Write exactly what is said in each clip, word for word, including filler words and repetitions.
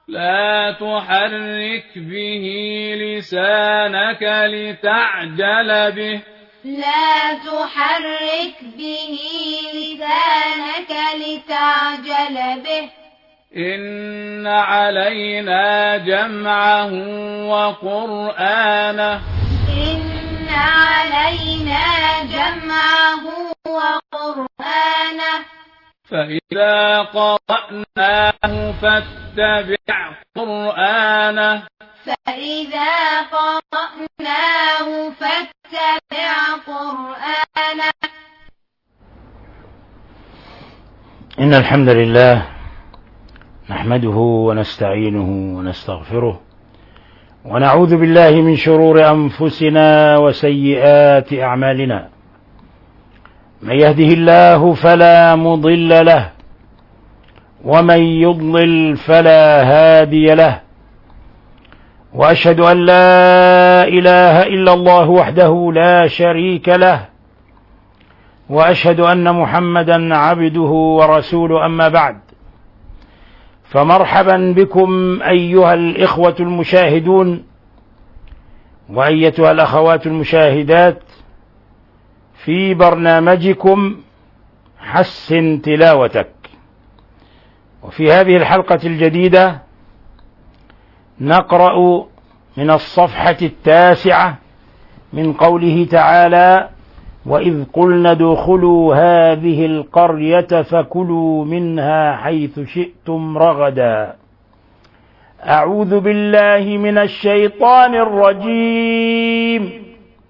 لا تحرك به لسانك لتعجل به لا تحرك به لسانك لتعجل به إن علينا جمعه وقرآنه إن علينا جمعه وقرآنه فإذا قرأناه فاتبع قرآنه فإذا قرأناه فاتبع قرآنه إن الحمد لله نحمده ونستعينه ونستغفره ونعوذ بالله من شرور أنفسنا وسيئات أعمالنا. من يهده الله فلا مضل له ومن يضلل فلا هادي له، وأشهد أن لا إله إلا الله وحده لا شريك له، وأشهد أن محمدا عبده ورسوله. أما بعد، فمرحبا بكم أيها الإخوة المشاهدون وأيتها الأخوات المشاهدات في برنامجكم حسن تلاوتك. وفي هذه الحلقة الجديدة نقرأ من الصفحة التاسعة من قوله تعالى: وإذ قلنا ادخلوا هذه القرية فكلوا منها حيث شئتم رغدا. أعوذ بالله من الشيطان الرجيم.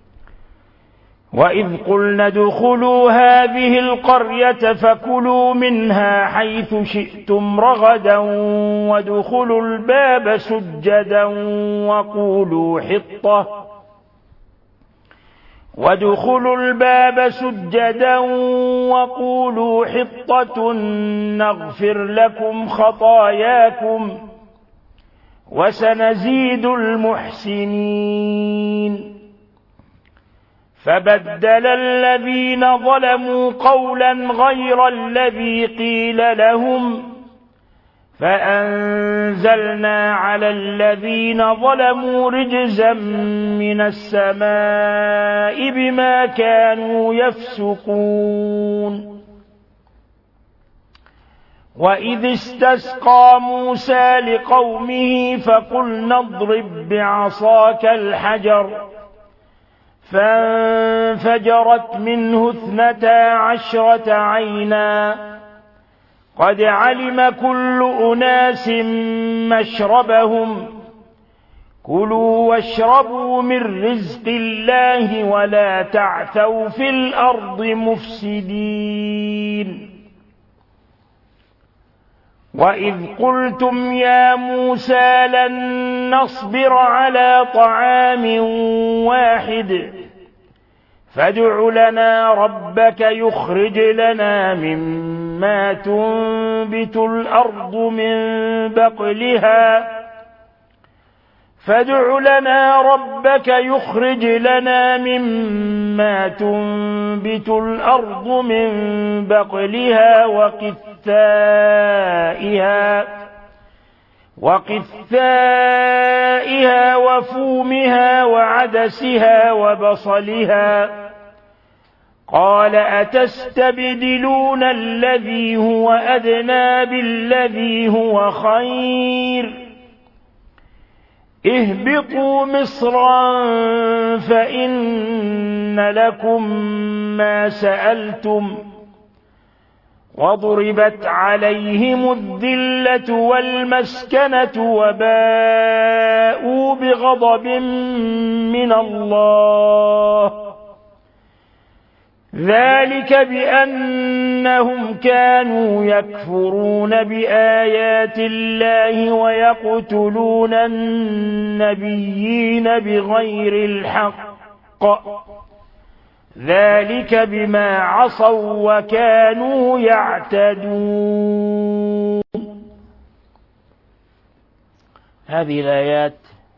وإذ قلنا ادخلوا هذه القرية فكلوا منها حيث شئتم رغدا وادخلوا الباب سجدا وقولوا حطة وادخلوا الباب سجدا وقولوا حطة نغفر لكم خطاياكم وسنزيد المحسنين. فبدل الذين ظلموا قولا غير الذي قيل لهم فأنزلنا على الذين ظلموا رجزا من السماء بما كانوا يفسقون. وإذ استسقى موسى لقومه فقلنا اضرب بعصاك الحجر فانفجرت منه اثنتا عشرة عينا قد علم كل أناس مشربهم كلوا واشربوا من رزق الله ولا تعثوا في الأرض مفسدين. وإذ قلتم يا موسى لن نصبر على طعام واحد فادع لنا ربك يخرج لنا مما تنبت الأرض من بقلها فادع لنا ربك يخرج لنا مما تنبت الأرض من بقلها وقثائها وقثائها وفومها وعدسها وبصلها قال أتستبدلون الذي هو أدنى بالذي هو خير اهبطوا مصرا فإن لكم ما سألتم وضربت عليهم الذلة والمسكنة وباءوا بغضب من الله ذلك بأنهم كانوا يكفرون بآيات الله ويقتلون النبيين بغير الحق ذلك بما عصوا وكانوا يعتدون. هذه الآيات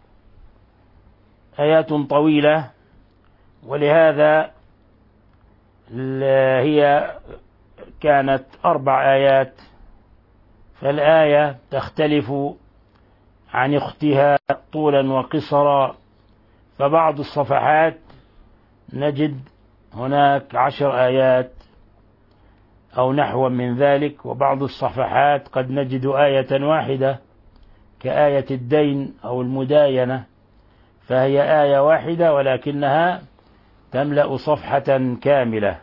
آيات طويلة، ولهذا هي كانت أربع آيات، فالآية تختلف عن أختها طولا وقصرا، فبعض الصفحات نجد هناك عشر آيات أو نحو من ذلك، وبعض الصفحات قد نجد آية واحدة كآية الدين أو المداينة، فهي آية واحدة ولكنها تملأ صفحة كاملة.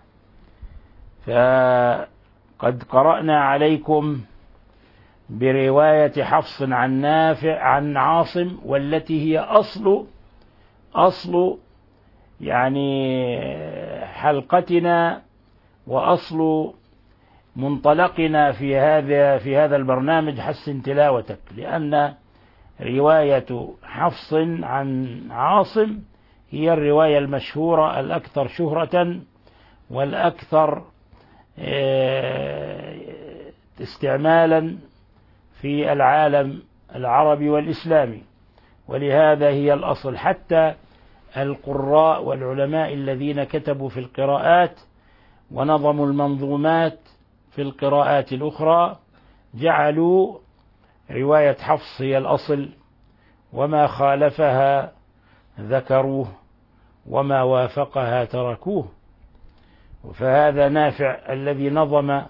فقد قرأنا عليكم برواية حفص عن نافع عن عاصم، والتي هي أصل أصل يعني حلقتنا وأصل منطلقنا في هذا في هذا البرنامج حسن تلاوتك، لأن رواية حفص عن عاصم هي الرواية المشهورة الأكثر شهرة والأكثر استعمالا في العالم العربي والإسلامي، ولهذا هي الأصل. حتى القراء والعلماء الذين كتبوا في القراءات ونظموا المنظومات في القراءات الأخرى جعلوا رواية حفص هي الأصل، وما خالفها ذكروه وما وافقها تركوه. فهذا نافع الذي نظم،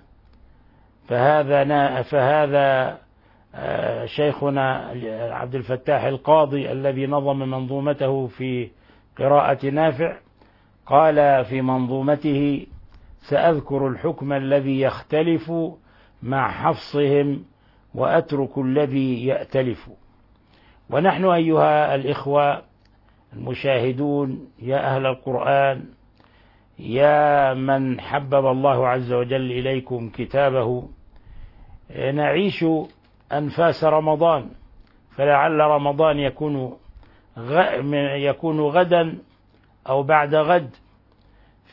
فهذا فهذا شيخنا عبد الفتاح القاضي الذي نظم منظومته في قراءة نافع قال في منظومته: سأذكر الحكم الذي يختلف مع حفصهم وأترك الذي يأتلف. ونحن أيها الإخوة المشاهدون، يا أهل القرآن، يا من حبب الله عز وجل إليكم كتابه، نعيش أنفاس رمضان، فلعل رمضان يكون يكون غدا أو بعد غد، ف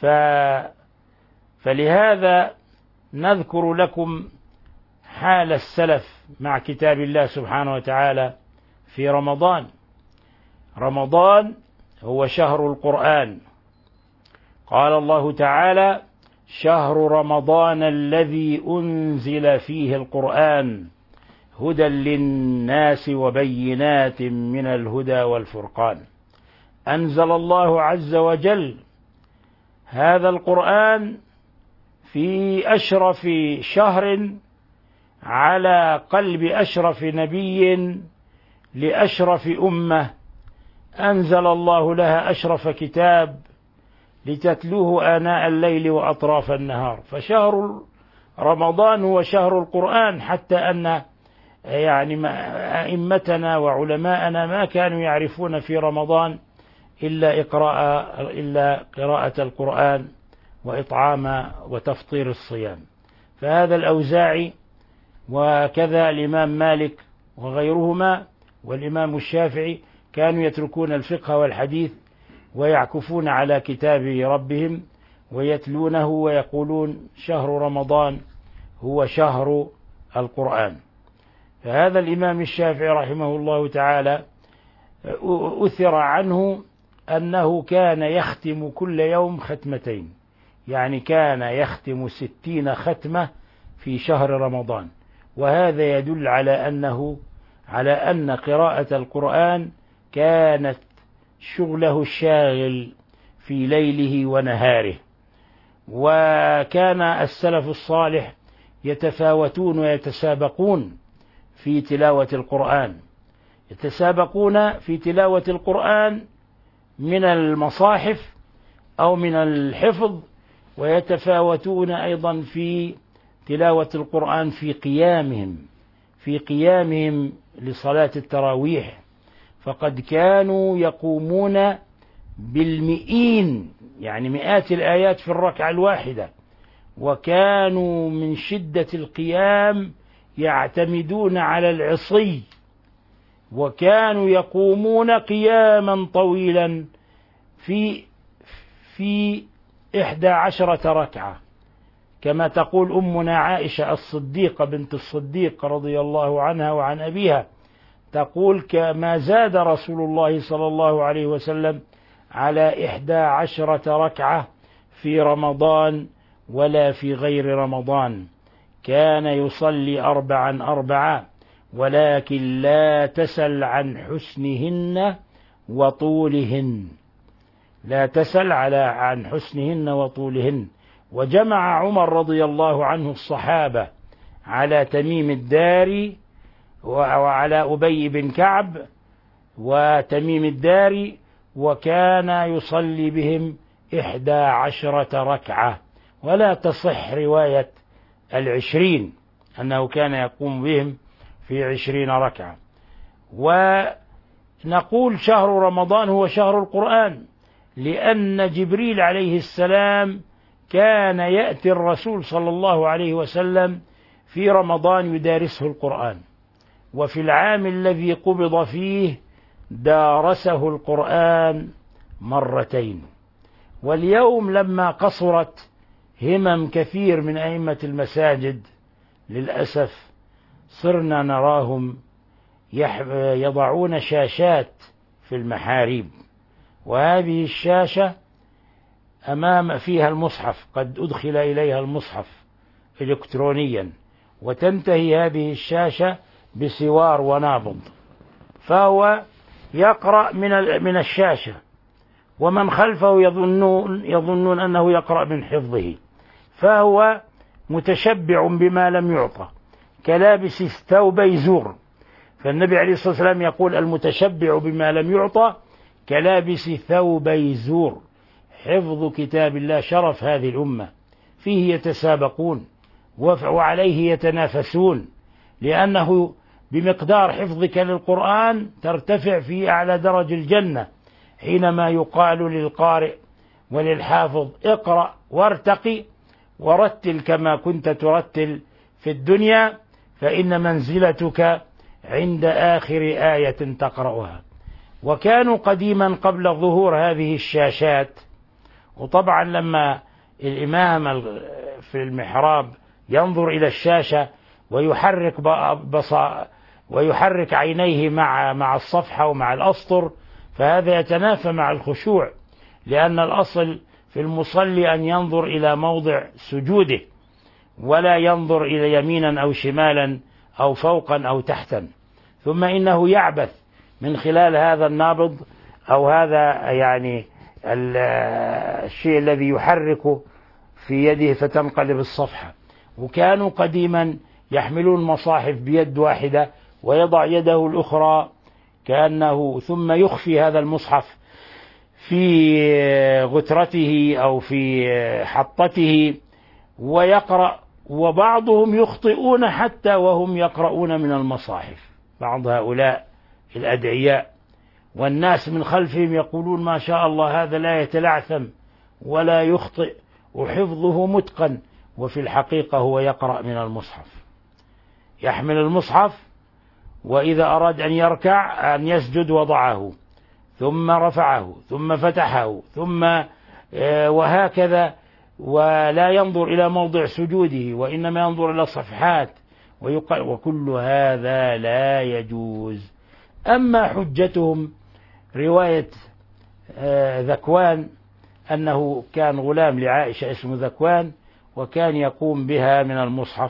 فلهذا نذكر لكم حال السلف مع كتاب الله سبحانه وتعالى في رمضان. رمضان هو شهر القرآن، قال الله تعالى: شهر رمضان الذي أنزل فيه القرآن هدى للناس وبينات من الهدى والفرقان. أنزل الله عز وجل هذا القرآن في أشرف شهر على قلب أشرف نبي لأشرف أمة، أنزل الله لها أشرف كتاب لتتلوه آناء الليل وأطراف النهار. فشهر رمضان هو شهر القرآن، حتى أن يعني أئمتنا وعلماءنا ما كانوا يعرفون في رمضان إلا إقراء إلا قراءة القرآن وإطعام وتفطير الصيام. فهذا الأوزاعي وكذا الإمام مالك وغيرهما والإمام الشافعي كانوا يتركون الفقه والحديث ويعكفون على كتاب ربهم ويتلونه ويقولون شهر رمضان هو شهر القرآن. فهذا الإمام الشافعي رحمه الله تعالى أثر عنه أنه كان يختم كل يوم ختمتين، يعني كان يختم ستين ختمة في شهر رمضان، وهذا يدل على أنه على أن قراءة القرآن كانت شغله الشاغل في ليله ونهاره. وكان السلف الصالح يتفاوتون ويتسابقون في تلاوة القرآن، يتسابقون في تلاوة القرآن من المصاحف أو من الحفظ، ويتفاوتون أيضا في تلاوة القرآن في قيامهم في قيامهم لصلاة التراويح، فقد كانوا يقومون بالمئين، يعني مئات الآيات في الركعة الواحدة، وكانوا من شدة القيام يعتمدون على العصي، وكانوا يقومون قياما طويلا في في إحدى عشرة ركعة، كما تقول أمنا عائشة الصديقة بنت الصديق رضي الله عنها وعن أبيها، تقول: كما زاد رسول الله صلى الله عليه وسلم على إحدى عشرة ركعة في رمضان ولا في غير رمضان، كان يصلي أربعا أربعا. ولكن لا تسل عن حسنهن وطولهن، لا تسل على عن حسنهن وطولهن. وجمع عمر رضي الله عنه الصحابة على تميم الداري وعلى أبي بن كعب وتميم الداري، وكان يصلي بهم إحدى عشرة ركعة، ولا تصح رواية العشرين أنه كان يقوم بهم في عشرين ركعة. ونقول شهر رمضان هو شهر القرآن، لأن جبريل عليه السلام كان يأتي الرسول صلى الله عليه وسلم في رمضان يدارسه القرآن، وفي العام الذي قبض فيه دارسه القرآن مرتين. واليوم لما قصرت همم كثير من أئمة المساجد للأسف صرنا نراهم يضعون شاشات في المحاريب، وهذه الشاشة أمام فيها المصحف، قد أدخل إليها المصحف إلكترونيا، وتنتهي هذه الشاشة بسوار ونابض، فهو يقرأ من من الشاشة، ومن خلفه يظنون يظنون أنه يقرأ من حفظه، فهو متشبع بما لم يعطى كلابس ثوبي زور. فالنبي عليه الصلاة والسلام يقول: المتشبع بما لم يعطى كلابس ثوبي زور. حفظ كتاب الله شرف هذه الأمة، فيه يتسابقون وعليه يتنافسون، لأنه بمقدار حفظك للقرآن ترتفع في أعلى درج الجنة، حينما يقال للقارئ وللحافظ: اقرأ وارتقي ورتل كما كنت ترتل في الدنيا، فإن منزلتك عند آخر آية تقرأها. وكانوا قديما قبل ظهور هذه الشاشات، وطبعا لما الإمام في المحراب ينظر إلى الشاشة ويحرك بصا ويحرك عينيه مع مع الصفحة ومع الأسطر، فهذا يتنافى مع الخشوع، لأن الأصل في المصلي أن ينظر إلى موضع سجوده، ولا ينظر إلى يمينا أو شمالا أو فوقا أو تحتا. ثم إنه يعبث من خلال هذا النابض أو هذا يعني الشيء الذي يحرك في يده فتنقلب الصفحة. وكانوا قديما يحملون مصاحف بيد واحدة ويضع يده الأخرى كأنه، ثم يخفي هذا المصحف في غترته أو في حطته ويقرأ. وبعضهم يخطئون حتى وهم يقرؤون من المصاحف، بعض هؤلاء الأدعياء، والناس من خلفهم يقولون: ما شاء الله، هذا لا يتلعثم ولا يخطئ وحفظه متقن، وفي الحقيقة هو يقرأ من المصحف، يحمل المصحف، وإذا أراد أن يركع أن يسجد وضعه، ثم رفعه، ثم فتحه، ثم وهكذا، ولا ينظر إلى موضع سجوده، وإنما ينظر إلى الصفحات، وكل هذا لا يجوز. أما حجتهم رواية ذكوان أنه كان غلام لعائشة اسمه ذكوان وكان يقوم بها من المصحف.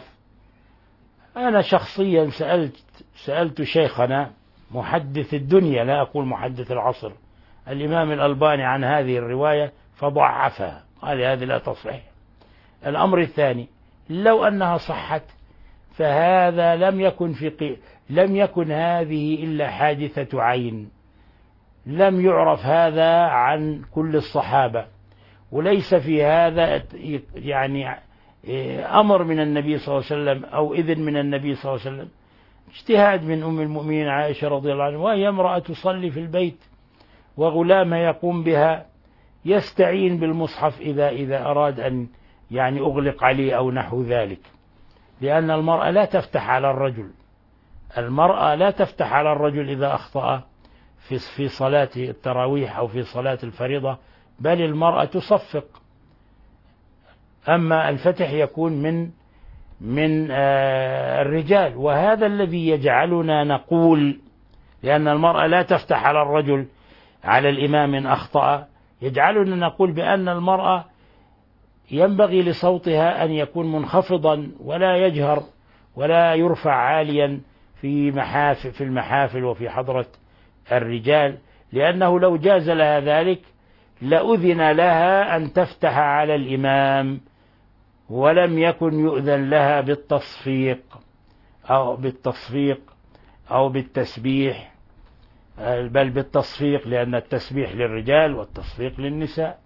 أنا شخصيا سألت سألت شيخنا محدث الدنيا، لا أقول محدث العصر، الإمام الألباني عن هذه الرواية فضعفها، قال: هذه لا تصح. الأمر الثاني: لو أنها صحت فهذا لم يكن في لم يكن هذه إلا حادثة عين، لم يعرف هذا عن كل الصحابة، وليس في هذا يعني أمر من النبي صلى الله عليه وسلم أو إذن من النبي صلى الله عليه وسلم، اجتهاد من أم المؤمنين عائشة رضي الله عنها، وهي امرأة تصلي في البيت وغلامها يقوم بها، يستعين بالمصحف إذا إذا أراد أن يعني أغلق عليه أو نحو ذلك، لأن المرأة لا تفتح على الرجل، المرأة لا تفتح على الرجل إذا أخطأ في في صلاة التراويح أو في صلاة الفريضة، بل المرأة تصفق. أما الفتح يكون من من الرجال، وهذا الذي يجعلنا نقول، لأن المرأة لا تفتح على الرجل على الإمام إن أخطأ، يجعلنا نقول بأن المرأة ينبغي لصوتها أن يكون منخفضا ولا يجهر ولا يرفع عاليا في محافل في المحافل وفي حضرة الرجال، لأنه لو جاز لها ذلك لأذن لها أن تفتح على الإمام، ولم يكن يؤذن لها بالتصفيق أو بالتصفيق أو بالتسبيح، بل بالتصفيق، لأن التسبيح للرجال والتصفيق للنساء.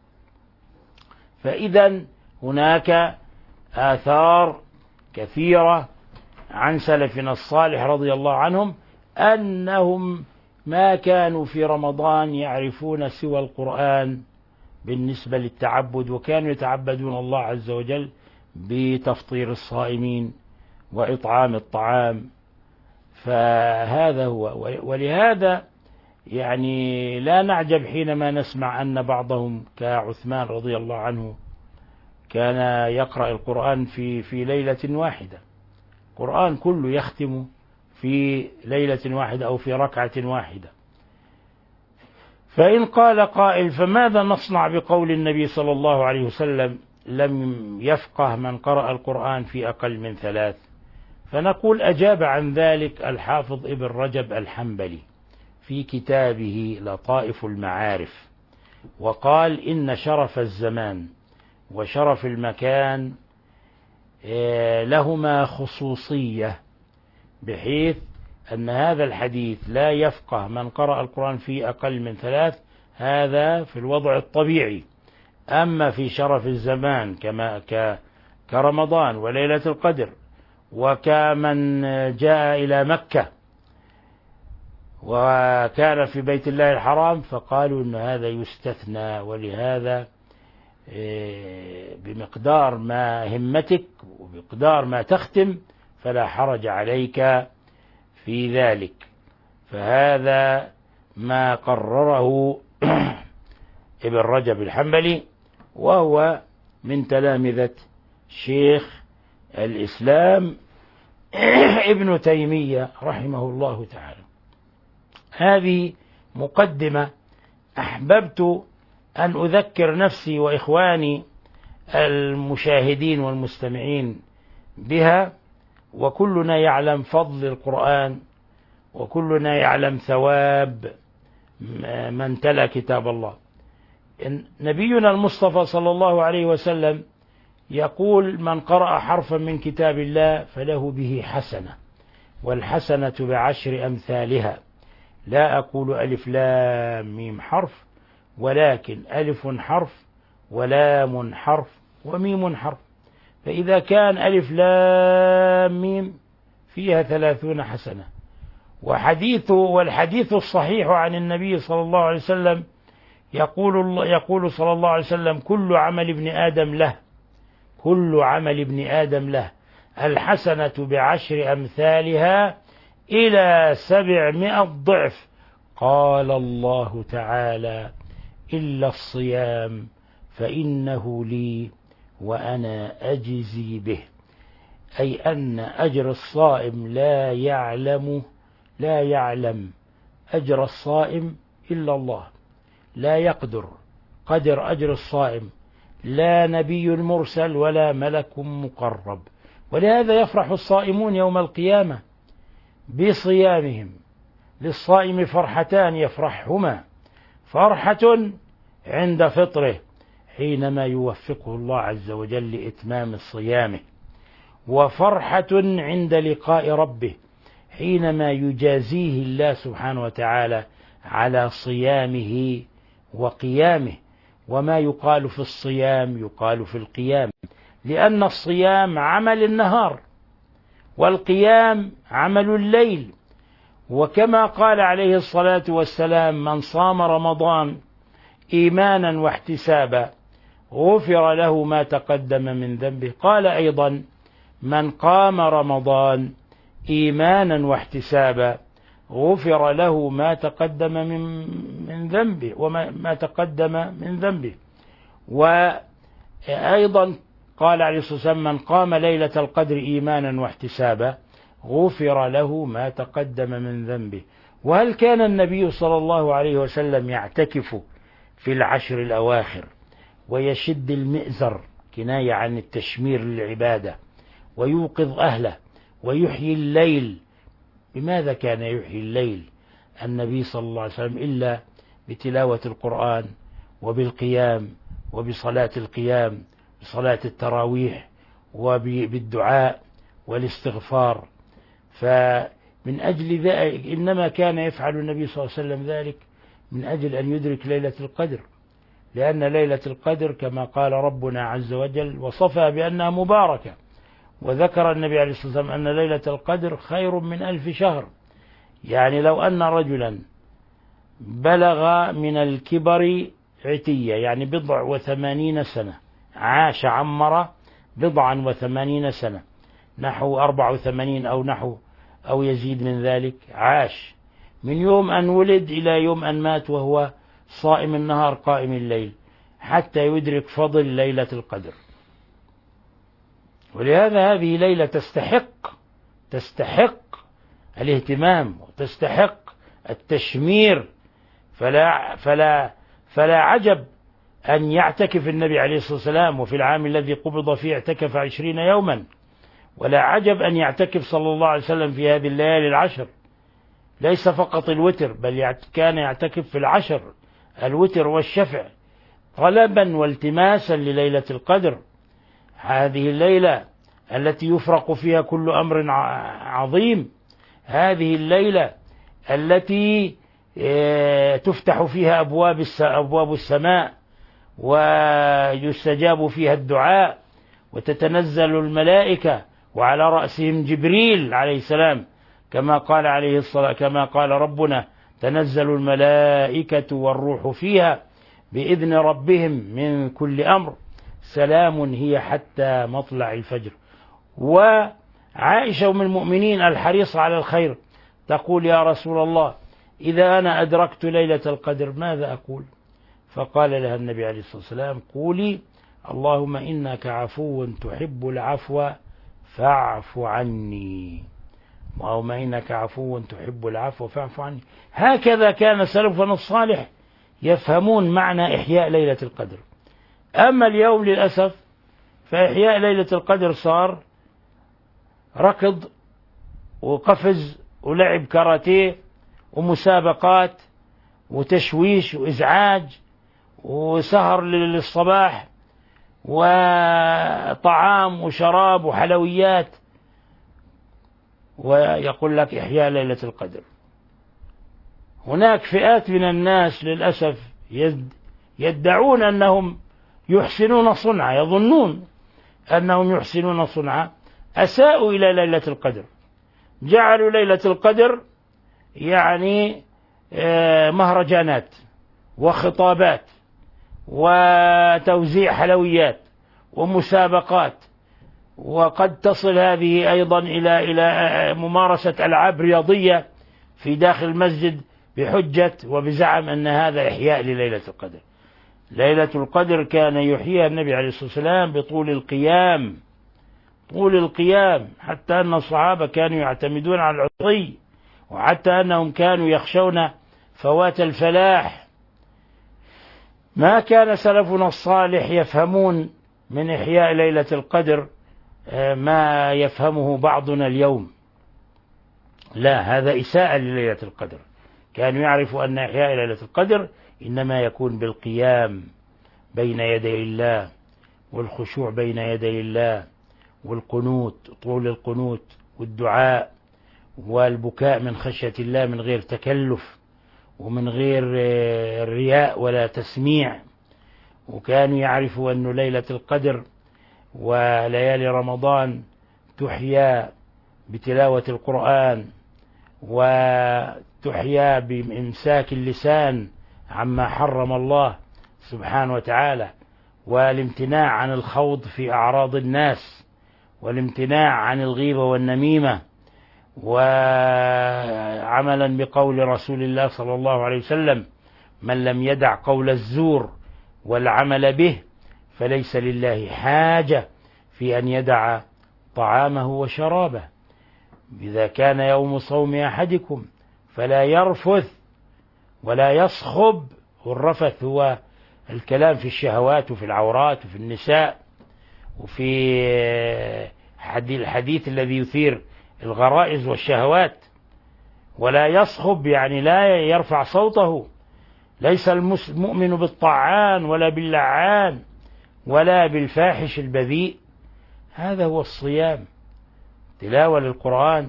فإذا هناك آثار كثيرة عن سلفنا الصالح رضي الله عنهم أنهم ما كانوا في رمضان يعرفون سوى القرآن بالنسبة للتعبد، وكانوا يتعبدون الله عز وجل بتفطير الصائمين وإطعام الطعام. فهذا هو، ولهذا يعني لا نعجب حينما نسمع أن بعضهم كعثمان رضي الله عنه كان يقرأ القرآن في في ليلة واحدة، القرآن كله يختم في ليلة واحدة أو في ركعة واحدة. فإن قال قائل فماذا نصنع بقول النبي صلى الله عليه وسلم لم يفقه من قرأ القرآن في أقل من ثلاث؟ فنقول أجاب عن ذلك الحافظ ابن رجب الحنبلي في كتابه لطائف المعارف، وقال إن شرف الزمان وشرف المكان لهما خصوصية، بحيث أن هذا الحديث لا يفقه من قرأ القرآن في أقل من ثلاث، هذا في الوضع الطبيعي. أما في شرف الزمان كما كرمضان وليلة القدر وكمن جاء إلى مكة وكان في بيت الله الحرام، فقالوا أن هذا يستثنى، ولهذا بمقدار ما همتك وبمقدار ما تختم فلا حرج عليك في ذلك. فهذا ما قرره ابن رجب الحنبلي، وهو من تلامذة شيخ الإسلام ابن تيمية رحمه الله تعالى. هذه مقدمة أحببت أن أذكر نفسي وإخواني المشاهدين والمستمعين بها، وكلنا يعلم فضل القرآن، وكلنا يعلم ثواب من تلا كتاب الله. نبينا المصطفى صلى الله عليه وسلم يقول من قرأ حرفا من كتاب الله فله به حسنة، والحسنة بعشر أمثالها. لا أقول ألف لام ميم حرف، ولكن ألف حرف ولام حرف وميم حرف. فإذا كان ألف لام ميم فيها ثلاثون حسنة. وحديث والحديث الصحيح عن النبي صلى الله عليه وسلم يقول يقول صلى الله عليه وسلم كل عمل ابن آدم له، كل عمل ابن آدم له، الحسنة بعشر أمثالها إلى سبعمائة ضعف. قال الله تعالى إلا الصيام فإنه لي وأنا أجزي به، أي أن أجر الصائم لا يعلم لا يعلم أجر الصائم إلا الله، لا يقدر قدر أجر الصائم لا نبي مرسل ولا ملك مقرب. ولهذا يفرح الصائمون يوم القيامة بصيامهم. للصائم فرحتان يفرحهما، فرحة عند فطره حينما يوفقه الله عز وجل لإتمام صيامه، وفرحة عند لقاء ربه حينما يجازيه الله سبحانه وتعالى على صيامه وقيامه. وما يقال في الصيام يقال في القيام، لأن الصيام عمل النهار والقيام عمل الليل. وكما قال عليه الصلاة والسلام من صام رمضان إيمانا واحتسابا غفر له ما تقدم من ذنبه. قال أيضا من قام رمضان إيمانا واحتسابا غفر له ما تقدم من من ذنبه وما ما تقدم من ذنبه. وأيضا قال عليه الصلاة والسلام من قام ليلة القدر إيمانا واحتسابا غفر له ما تقدم من ذنبه. وهل كان النبي صلى الله عليه وسلم يعتكف في العشر الأواخر ويشد المئزر كناية عن التشمير للعبادة، ويوقظ أهله ويحيي الليل بماذا كان يحيي الليل النبي صلى الله عليه وسلم إلا بتلاوة القرآن وبالقيام وبصلاة القيام بصلاة التراويح وبالدعاء والاستغفار. فمن أجل ذلك إنما كان يفعل النبي صلى الله عليه وسلم ذلك من أجل أن يدرك ليلة القدر، لأن ليلة القدر كما قال ربنا عز وجل وصفها بأنها مباركة، وذكر النبي عليه الصلاة والسلام أن ليلة القدر خير من ألف شهر. يعني لو أن رجلا بلغ من الكبر عتية، يعني بضع وثمانين سنة، عاش عمر بضعا وثمانين سنة، نحو أربع وثمانين أو نحو أو يزيد من ذلك، عاش من يوم أن ولد إلى يوم أن مات وهو صائم النهار قائم الليل حتى يدرك فضل ليلة القدر. ولهذا هذه ليلة تستحق تستحق الاهتمام وتستحق التشمير. فلا فلا فلا عجب أن يعتكف النبي عليه الصلاة والسلام، وفي العام الذي قبض فيه اعتكف عشرين يوما، ولا عجب أن يعتكف صلى الله عليه وسلم في هذه الليالي العشر، ليس فقط الوتر بل كان يعتكف في العشر الوتر والشفع طلبا والتماسا لليلة القدر. هذه الليلة التي يفرق فيها كل أمر عظيم، هذه الليلة التي تفتح فيها أبواب أبواب السماء ويستجاب فيها الدعاء وتتنزل الملائكة وعلى رأسهم جبريل عليه السلام، كما قال عليه الصلاة كما قال ربنا تنزل الملائكة والروح فيها بإذن ربهم من كل أمر سلام هي حتى مطلع الفجر. وعائشة أم المؤمنين الحريصة على الخير تقول يا رسول الله إذا أنا أدركت ليلة القدر ماذا أقول؟ فقال لها النبي عليه الصلاة والسلام قولي اللهم إنك عفو تحب العفو فاعف عني، اللهم إنك عفو تحب العفو فاعف عني. هكذا كان سلفنا الصالح يفهمون معنى إحياء ليلة القدر. أما اليوم للأسف فإحياء ليلة القدر صار ركض وقفز ولعب كاراتيه ومسابقات وتشويش وإزعاج وسهر للصباح وطعام وشراب وحلويات، ويقول لك إحياء ليلة القدر. هناك فئات من الناس للأسف يدعون أنهم يحسنون صنعا، يظنون أنهم يحسنون صنعا، أساءوا إلى ليلة القدر، جعلوا ليلة القدر يعني مهرجانات وخطابات وتوزيع حلويات ومسابقات، وقد تصل هذه أيضا إلى إلى ممارسة ألعاب رياضية في داخل المسجد بحجة وبزعم أن هذا إحياء لليلة القدر. ليلة القدر كان يحييها النبي عليه الصلاة والسلام بطول القيام، طول القيام، حتى أن الصحابة كانوا يعتمدون على العطي، وحتى أنهم كانوا يخشون فوات الفلاح. ما كان سلفنا الصالح يفهمون من إحياء ليلة القدر ما يفهمه بعضنا اليوم، لا، هذا إساءة لليلة القدر. كانوا يعرفوا أن إحياء ليلة القدر إنما يكون بالقيام بين يدي الله والخشوع بين يدي الله والقنوت، طول القنوت والدعاء والبكاء من خشية الله من غير تكلف ومن غير رياء ولا تسميع. وكانوا يعرفوا أن ليلة القدر وليالي رمضان تحيا بتلاوة القرآن وتحيا بإمساك اللسان عما حرم الله سبحانه وتعالى، والامتناع عن الخوض في أعراض الناس، والامتناع عن الغيبة والنميمة، وعملا بقول رسول الله صلى الله عليه وسلم من لم يدع قول الزور والعمل به فليس لله حاجة في أن يدع طعامه وشرابه. إذا كان يوم صوم أحدكم فلا يرفث ولا يصخب، والرفث هو الكلام في الشهوات وفي العورات وفي النساء وفي الحديث الذي يثير الغرائز والشهوات، ولا يصخب يعني لا يرفع صوته، ليس المؤمن بالطعان ولا باللعان ولا بالفاحش البذيء. هذا هو الصيام، تلاوة للقرآن،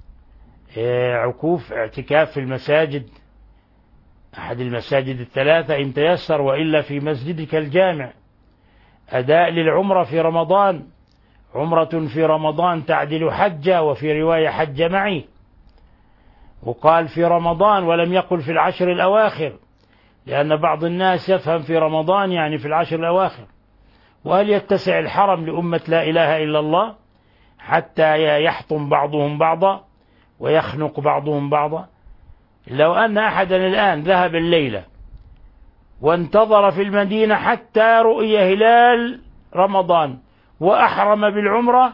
عكوف اعتكاف في المساجد، أحد المساجد الثلاثة إن تيسر، وإلا في مسجدك الجامع، أداء للعمرة في رمضان، عمرة في رمضان تعدل حجة، وفي رواية حج معي، وقال في رمضان ولم يقل في العشر الأواخر، لأن بعض الناس يفهم في رمضان يعني في العشر الأواخر. وهل يتسع الحرم لأمة لا إله إلا الله حتى يحطم بعضهم بعضا ويخنق بعضهم بعضا؟ لو أن أحدا الآن ذهب الليلة وانتظر في المدينة حتى رؤي هلال رمضان وأحرم بالعمرة،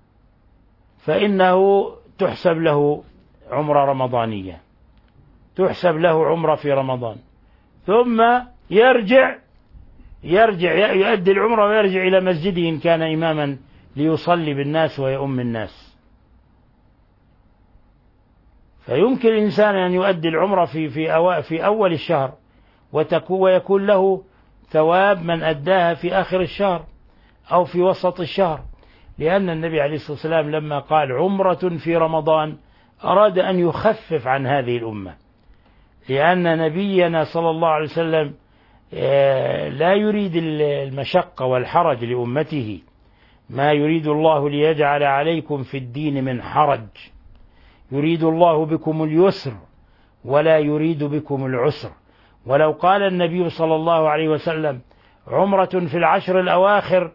فإنه تحسب له عمرة رمضانية، تحسب له عمرة في رمضان، ثم يرجع يرجع يؤدي العمرة ويرجع إلى مسجده إن كان إماما ليصلي بالناس ويؤم الناس. فيمكن الإنسان أن يؤدي العمرة في في أو في أول الشهر ويكون له ثواب من أداها في آخر الشهر أو في وسط الشهر، لأن النبي عليه الصلاة والسلام لما قال عمرة في رمضان أراد أن يخفف عن هذه الأمة، لأن نبينا صلى الله عليه وسلم لا يريد المشقة والحرج لأمته، ما يريد الله ليجعل عليكم في الدين من حرج، يريد الله بكم اليسر ولا يريد بكم العسر. ولو قال النبي صلى الله عليه وسلم عمرة في العشر الأواخر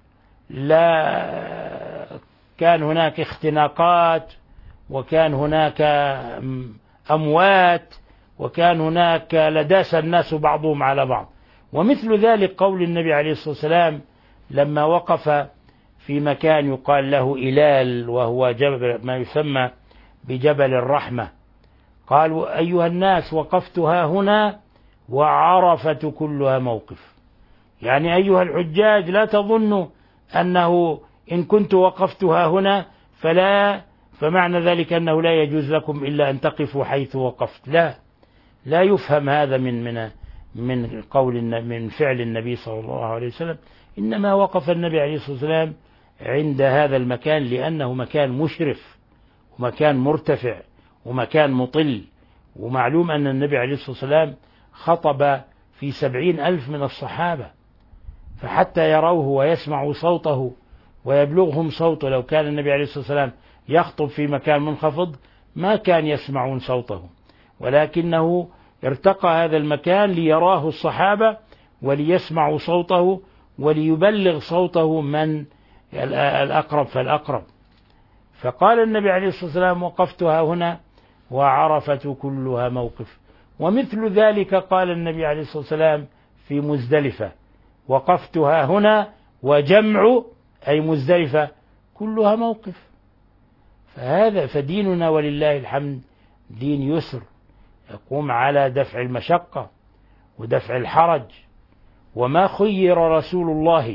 لا كان هناك اختناقات، وكان هناك أموات، وكان هناك لداس الناس بعضهم على بعض. ومثل ذلك قول النبي عليه الصلاة والسلام لما وقف في مكان يقال له إلال، وهو جبل ما يسمى بجبل الرحمة، قالوا أيها الناس وقفتها هنا وعرفة كلها موقف، يعني أيها الحجاج لا تظنوا أنه إن كنت وقفتها هنا فلا فمعنى ذلك أنه لا يجوز لكم إلا أن تقفوا حيث وقفت، لا لا يفهم هذا من من من قول من فعل النبي صلى الله عليه وسلم، إنما وقف النبي عليه الصلاة والسلام عند هذا المكان لأنه مكان مشرف ومكان مرتفع ومكان مطل. ومعلوم أن النبي عليه الصلاة والسلام خطب في سبعين ألف من الصحابة، فحتى يروه ويسمعوا صوته ويبلغهم صوته، لو كان النبي عليه الصلاة والسلام يخطب في مكان منخفض ما كان يسمعون صوته، ولكنه ارتقى هذا المكان ليراه الصحابة وليسمعوا صوته وليبلغ صوته من الأقرب فالأقرب. فقال النبي عليه الصلاة والسلام وقفتها هنا وعرفة كلها موقف. ومثل ذلك قال النبي عليه الصلاة والسلام في مزدلفة وقفتها هنا وجمع أي مزدلفة كلها موقف. فهذا فديننا ولله الحمد دين يسر يقوم على دفع المشقة ودفع الحرج. وما خير رسول الله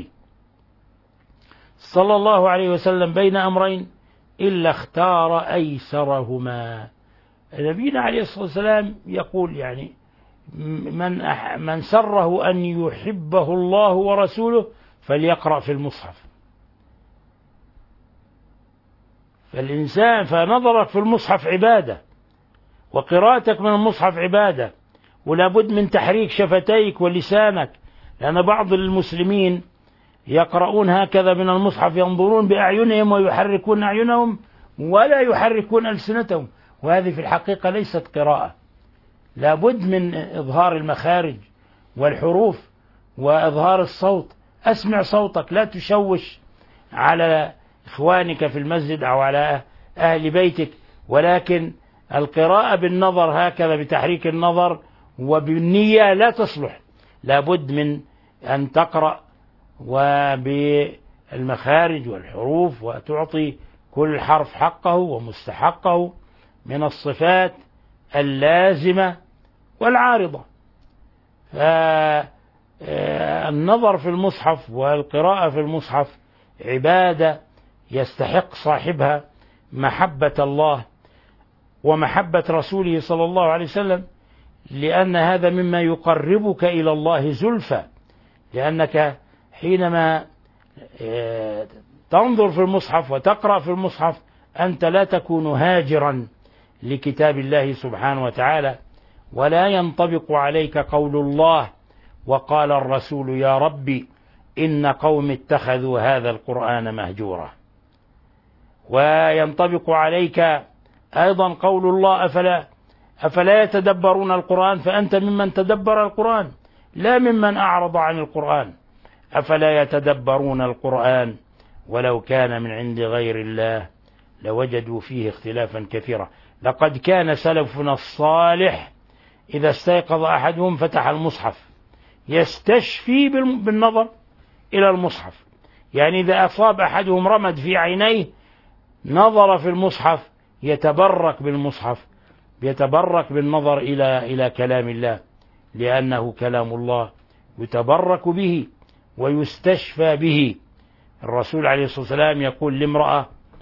صلى الله عليه وسلم بين أمرين إلا اختار أيسرهما. نبينا عليه الصلاة والسلام يقول يعني من من سره أن يحبه الله ورسوله فليقرأ في المصحف. فالإنسان فنظرك في المصحف عبادة، وقراءتك من المصحف عبادة، ولا بد من تحريك شفتيك ولسانك، لأن بعض المسلمين يقرؤون هكذا من المصحف ينظرون بأعينهم ويحركون أعينهم ولا يحركون ألسنتهم، وهذه في الحقيقة ليست قراءة. لا بد من إظهار المخارج والحروف وإظهار الصوت. أسمع صوتك، لا تشوش على إخوانك في المسجد أو على أهل بيتك، ولكن القراءة بالنظر هكذا بتحريك النظر وبالنية لا تصلح. لا بد من أن تقرأ وبالمخارج والحروف وتعطي كل حرف حقه ومستحقه من الصفات اللازمة والعارضة. فالنظر في المصحف والقراءة في المصحف عبادة يستحق صاحبها محبة الله ومحبة رسوله صلى الله عليه وسلم، لأن هذا مما يقربك إلى الله زلفى، لأنك حينما تنظر في المصحف وتقرأ في المصحف أنت لا تكون هاجرا لكتاب الله سبحانه وتعالى، ولا ينطبق عليك قول الله وقال الرسول يا ربي إن قوم اتخذوا هذا القرآن مهجورا. وينطبق عليك أيضا قول الله أفلا أفلا يتدبرون القرآن، فأنت ممن تدبر القرآن لا ممن أعرض عن القرآن. أفلا يتدبرون القرآن ولو كان من عند غير الله لوجدوا فيه اختلافا كثيرا. لقد كان سلفنا الصالح إذا استيقظ أحدهم فتح المصحف يستشفي بالنظر إلى المصحف، يعني إذا أصاب أحدهم رمد في عينيه نظر في المصحف يتبرك بالمصحف، يتبرك بالنظر إلى إلى كلام الله، لأنه كلام الله يتبرك به ويستشفى به. الرسول عليه الصلاة والسلام يقول لامرأة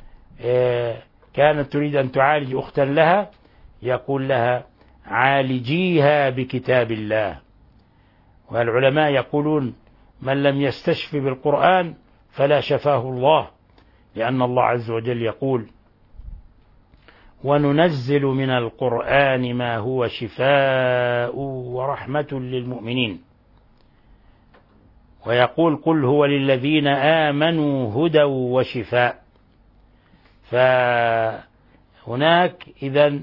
كانت تريد أن تعالج أختا لها، يقول لها عالجيها بكتاب الله. والعلماء يقولون من لم يستشف بالقرآن فلا شفاه الله، لأن الله عز وجل يقول وننزل من القرآن ما هو شفاء ورحمة للمؤمنين، ويقول قل هو للذين آمنوا هدى وشفاء. فهناك إذن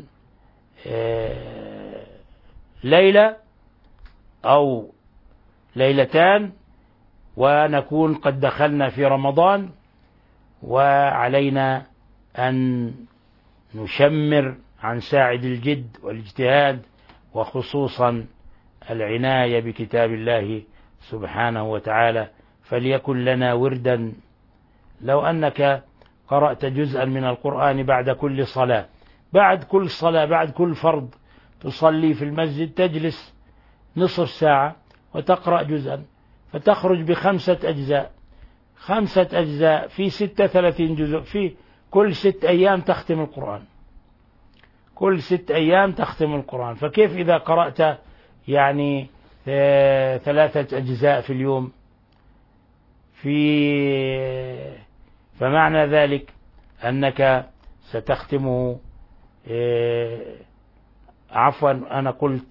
ليلة أو ليلتان ونكون قد دخلنا في رمضان، وعلينا أن نشمر عن ساعد الجد والاجتهاد، وخصوصا العناية بكتاب الله سبحانه وتعالى. فليكن لنا وردا، لو أنك قرأت جزءا من القرآن بعد كل صلاة، بعد كل صلاة بعد كل فرض تصلي في المسجد تجلس نصف ساعة وتقرأ جزءا، فتخرج بخمسة أجزاء، خمسة أجزاء في ستة ثلاثين جزء، في كل ست أيام تختم القرآن، كل ست أيام تختم القرآن. فكيف إذا قرأت يعني ثلاثة أجزاء في اليوم؟ في فمعنى ذلك أنك ستختمه، عفوا أنا قلت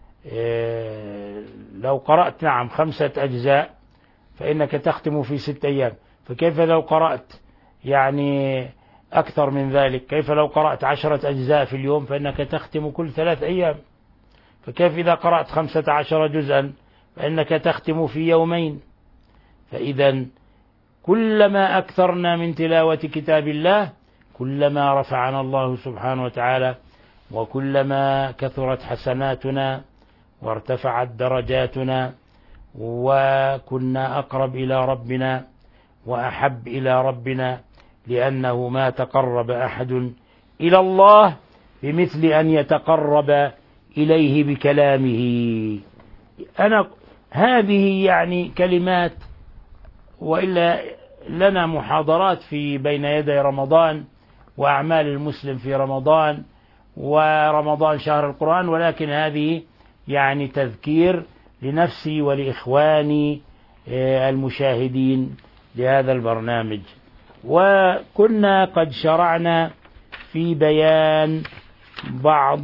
لو قرأت نعم خمسة أجزاء فإنك تختم في ست أيام، فكيف لو قرأت يعني أكثر من ذلك؟ كيف لو قرأت عشرة أجزاء في اليوم فإنك تختم كل ثلاث أيام؟ فكيف إذا قرأت خمسة عشر جزءا فإنك تختم في يومين؟ فإذا كلما أكثرنا من تلاوة كتاب الله كلما رفعنا الله سبحانه وتعالى، وكلما كثرت حسناتنا وارتفعت درجاتنا، وكنا أقرب إلى ربنا وأحب إلى ربنا، لأنه ما تقرب أحد إلى الله بمثل أن يتقرب إليه بكلامه. أنا هذه يعني كلمات، وإلا لنا محاضرات في بين يدي رمضان وأعمال المسلم في رمضان، ورمضان شهر القرآن، ولكن هذه يعني تذكير لنفسي ولإخواني المشاهدين لهذا البرنامج. وكنا قد شرعنا في بيان بعض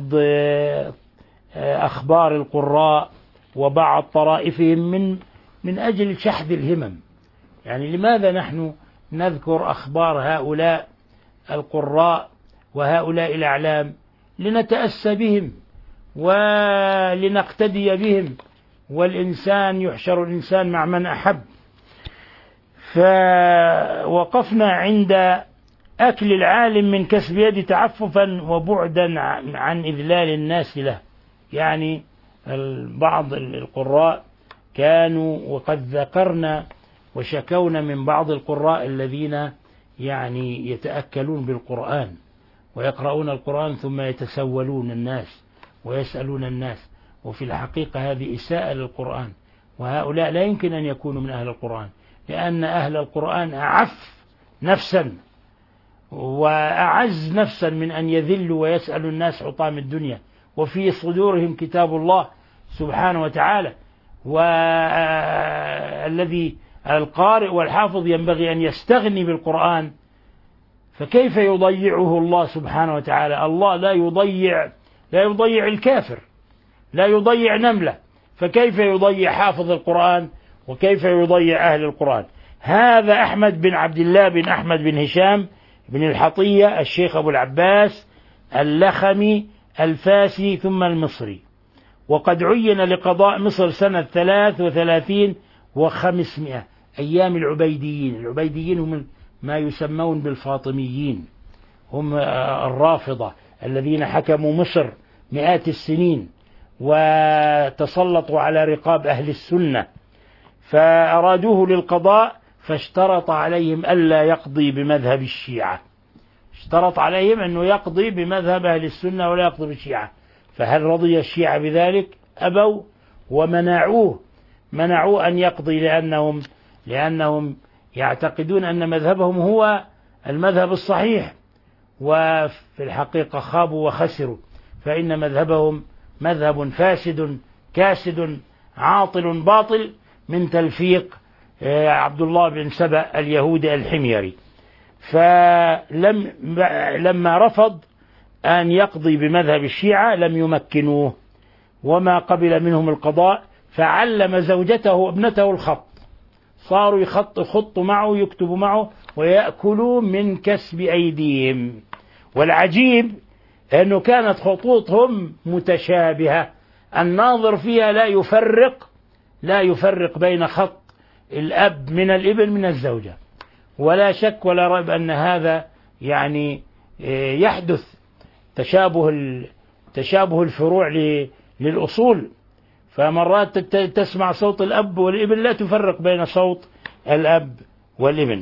أخبار القراء وبعض طرائفهم من من أجل شحذ الهمم. يعني لماذا نحن نذكر أخبار هؤلاء القراء وهؤلاء الأعلام؟ لنتأسى بهم ولنقتدي بهم، والإنسان يحشر الإنسان مع من أحب. فوقفنا عند أكل العالم من كسب يد تعففا وبعدا عن إذلال الناس له. يعني بعض القراء كانوا، وقد ذكرنا وشكونا من بعض القراء الذين يعني يتأكلون بالقرآن ويقرؤون القرآن ثم يتسولون الناس ويسألون الناس، وفي الحقيقة هذه إساءة للقرآن، وهؤلاء لا يمكن أن يكونوا من أهل القرآن، لأن أهل القرآن أعف نفسا وأعز نفسا من أن يذلوا ويسألوا الناس حطام الدنيا، وفي صدورهم كتاب الله سبحانه وتعالى. والذي القارئ والحافظ ينبغي أن يستغني بالقرآن، فكيف يضيعه الله سبحانه وتعالى؟ الله لا يضيع لا يضيع الكافر، لا يضيع نملة، فكيف يضيع حافظ القرآن وكيف يضيع أهل القرآن؟ هذا أحمد بن عبد الله بن أحمد بن هشام بن الحطية الشيخ أبو العباس اللخمي الفاسي ثم المصري، وقد عين لقضاء مصر سنة ثلاث وثلاثين وخمسمائة أيام العبيديين. العبيديين هم ما يسمون بالفاطميين، هم الرافضة الذين حكموا مصر مئات السنين وتسلطوا على رقاب أهل السنة، فأرادوه للقضاء فاشترط عليهم ألا يقضي بمذهب الشيعة، اشترط عليهم أنه يقضي بمذهب أهل السنة ولا يقضي بالشيعة. فهل رضي الشيعة بذلك؟ أبوا ومنعوه، منعوه أن يقضي لأنهم لأنهم يعتقدون أن مذهبهم هو المذهب الصحيح، وفي الحقيقة خابوا وخسروا، فإن مذهبهم مذهب فاسد كاسد عاطل باطل من تلفيق عبد الله بن سبأ اليهودي الحميري. فلم لما رفض أن يقضي بمذهب الشيعة لم يمكنوه وما قبل منهم القضاء، فعلم زوجته وابنته الخط، صاروا يخط يخطوا معه يكتبوا معه ويأكلوا من كسب أيديهم. والعجيب أنه كانت خطوطهم متشابهة، الناظر فيها لا يفرق لا يفرق بين خط الأب من الابن من الزوجة، ولا شك ولا ريب أن هذا يعني يحدث تشابه تشابه الفروع للأصول، فمرات تسمع صوت الأب والابن لا تفرق بين صوت الأب والابن.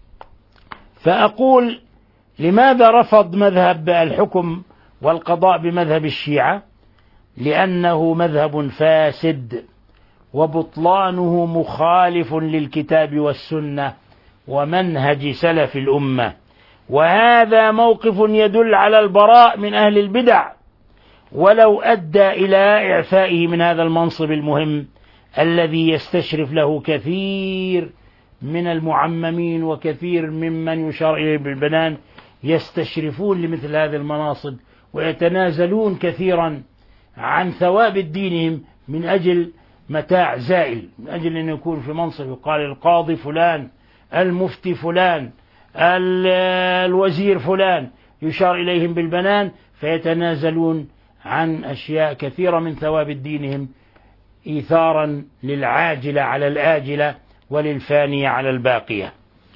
فأقول لماذا رفض مذهب الحكم والقضاء بمذهب الشيعة؟ لأنه مذهب فاسد وبطلانه مخالف للكتاب والسنة ومنهج سلف الأمة، وهذا موقف يدل على البراء من أهل البدع، ولو أدى إلى إعفائه من هذا المنصب المهم الذي يستشرف له كثير من المعممين وكثير ممن يشار إليه بالبنان يستشرفون لمثل هذه المناصب ويتنازلون كثيرا عن ثواب دينهم من أجل متاع زائل، من أجل أن يكون في منصب يقال القاضي فلان، المفتي فلان، الوزير فلان، يشار إليهم بالبنان، فيتنازلون عن أشياء كثيرة من ثواب دينهم إيثارا للعاجلة على الآجلة وللفانية على الباقية.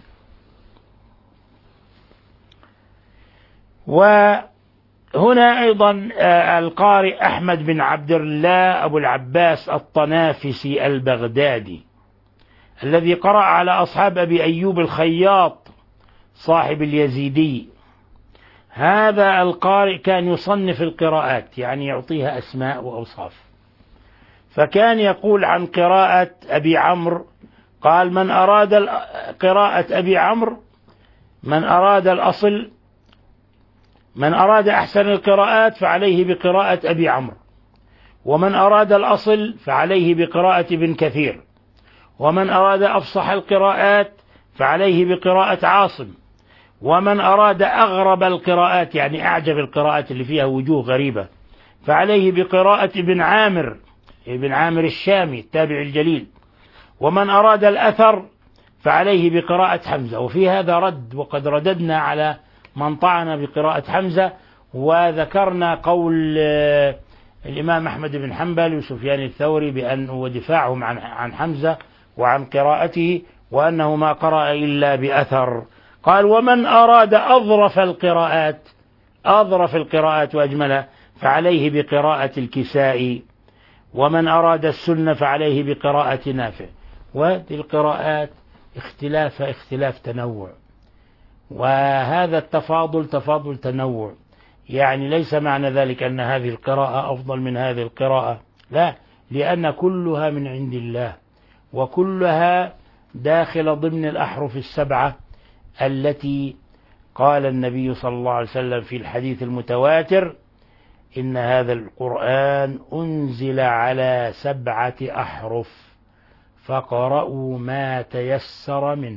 وهنا أيضا القارئ أحمد بن عبد الله أبو العباس الطنافسي البغدادي الذي قرأ على أصحاب أبي أيوب الخياط صاحب اليزيدي، هذا القارئ كان يصنف القراءات، يعني يعطيها أسماء وأوصاف، فكان يقول عن قراءة أبي عمرو قال: من أراد قراءة أبي عمرو من أراد الأصل من أراد أحسن القراءات فعليه بقراءة أبي عمرو، ومن أراد الأصل فعليه بقراءة ابن كثير، ومن أراد أفصح القراءات فعليه بقراءة عاصم، ومن أراد أغرب القراءات يعني أعجب القراءات اللي فيها وجوه غريبة فعليه بقراءة ابن عامر ابن عامر الشامي التابع الجليل، ومن أراد الأثر فعليه بقراءة حمزة. وفي هذا رد، وقد رددنا على من طعن بقراءة حمزة، وذكرنا قول الإمام أحمد بن حنبل وسفيان الثوري بأن ودفاعهم عن عن حمزة وعن قراءته وأنه ما قرأ إلا بأثر. قال: ومن أراد أظرف القراءات أظرف القراءات وأجملها فعليه بقراءة الكسائي، ومن أراد السنة فعليه بقراءة نافع. وهذه القراءات اختلاف اختلاف تنوع، وهذا التفاضل تفاضل تنوع، يعني ليس معنى ذلك أن هذه القراءة أفضل من هذه القراءة، لا، لأن كلها من عند الله، وكلها داخل ضمن الأحرف السبعة التي قال النبي صلى الله عليه وسلم في الحديث المتواتر: إن هذا القرآن أنزل على سبعة أحرف فقرأوا ما تيسر منه.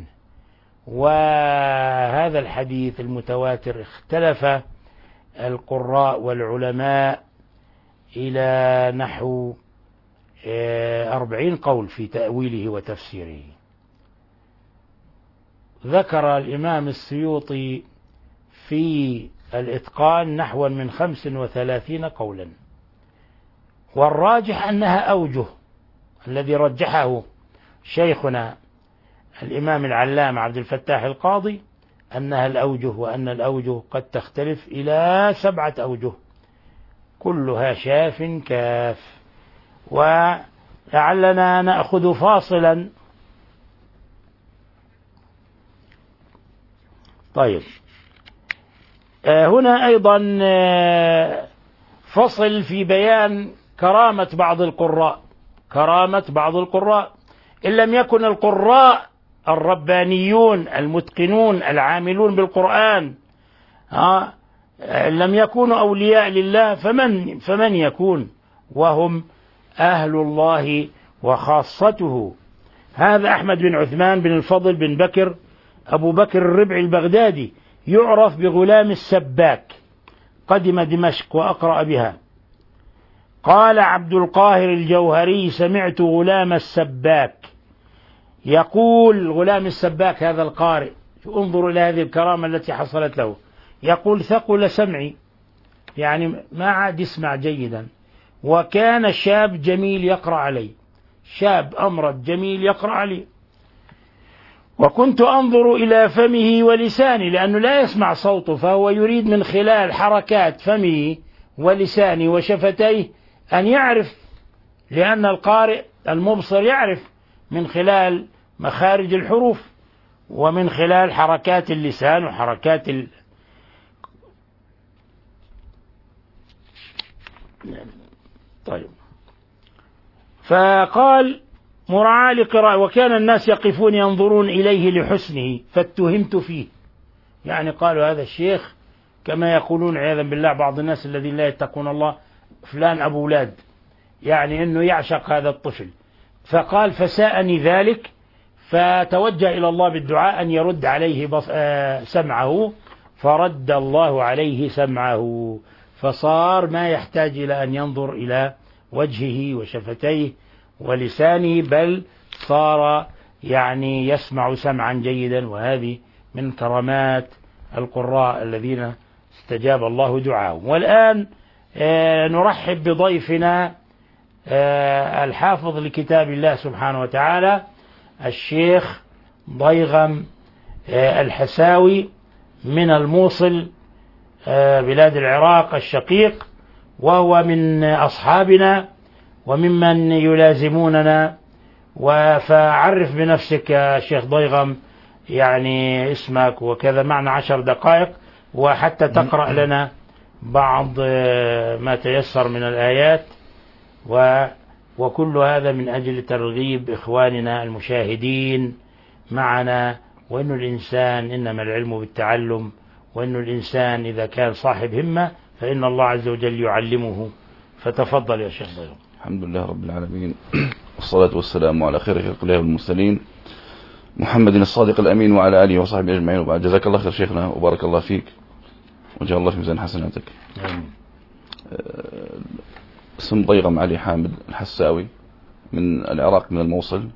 وهذا الحديث المتواتر اختلف القراء والعلماء إلى نحو أربعين قول في تأويله وتفسيره. ذكر الإمام السيوطي في الإتقان نحو من خمس وثلاثين قولا، والراجح أنها أوجه. الذي رجحه شيخنا الإمام العلامة عبد الفتاح القاضي أنها الأوجه، وأن الأوجه قد تختلف إلى سبعة أوجه كلها شاف كاف. ولعلنا نأخذ فاصلا. طيب، هنا أيضا فصل في بيان كرامة بعض القراء. كرامة بعض القراء إن لم يكن القراء الربانيون المتقنون العاملون بالقرآن ها لم يكونوا أولياء لله، فمن فمن يكون؟ وهم أهل الله وخاصته. هذا أحمد بن عثمان بن الفضل بن بكر أبو بكر الربعي البغدادي، يعرف بغلام السباك، قدم دمشق وأقرأ بها. قال عبد القاهر الجوهري: سمعت غلام السباك يقول، غلام السباك هذا القارئ، انظروا إلى هذه الكرامة التي حصلت له، يقول: ثقل سمعي، يعني ما عاد يسمع جيدا، وكان شاب جميل يقرأ علي، شاب أمرد جميل يقرأ علي، وكنت أنظر إلى فمه ولساني، لأنه لا يسمع صوته، فهو يريد من خلال حركات فمه ولسانه وشفتيه أن يعرف، لأن القارئ المبصر يعرف من خلال مخارج الحروف ومن خلال حركات اللسان وحركات ال... طيب، فقال: مراعاة لقراءة، وكان الناس يقفون ينظرون إليه لحسنه فاتهمت فيه. يعني قالوا هذا الشيخ كما يقولون عياذا بالله بعض الناس الذين لا يتقون الله: فلان أبو أولاد، يعني أنه يعشق هذا الطفل. فقال: فساءني ذلك، فتوجه إلى الله بالدعاء أن يرد عليه سمعه، فرد الله عليه سمعه، فصار ما يحتاج إلى أن ينظر إلى وجهه وشفتيه ولسانه، بل صار يعني يسمع سمعا جيدا. وهذه من كرامات القراء الذين استجاب الله دعاهم. والآن آه نرحب بضيفنا آه الحافظ لكتاب الله سبحانه وتعالى الشيخ ضيغم آه الحساوي من الموصل آه بلاد العراق الشقيق، وهو من أصحابنا وممن يلازموننا. فعرف بنفسك يا شيخ ضيغم، يعني اسمك وكذا، معنا عشر دقائق، وحتى تقرأ لنا بعض ما تيسر من الآيات، وكل هذا من أجل ترغيب إخواننا المشاهدين معنا، وأن الإنسان إنما العلم بالتعلم، وأن الإنسان إذا كان صاحب همة فإن الله عز وجل يعلمه. فتفضل يا شيخ ضيغم. الحمد لله رب العالمين، والصلاة والسلام على خير خلق الله والمرسلين محمد الصادق الأمين وعلى آله وصحبه أجمعين، وبعد. جزاك الله خير شيخنا وبارك الله فيك وجعل الله في ميزان حسناتك. اسم ضيغم علي حامد الحساوي من العراق من الموصل.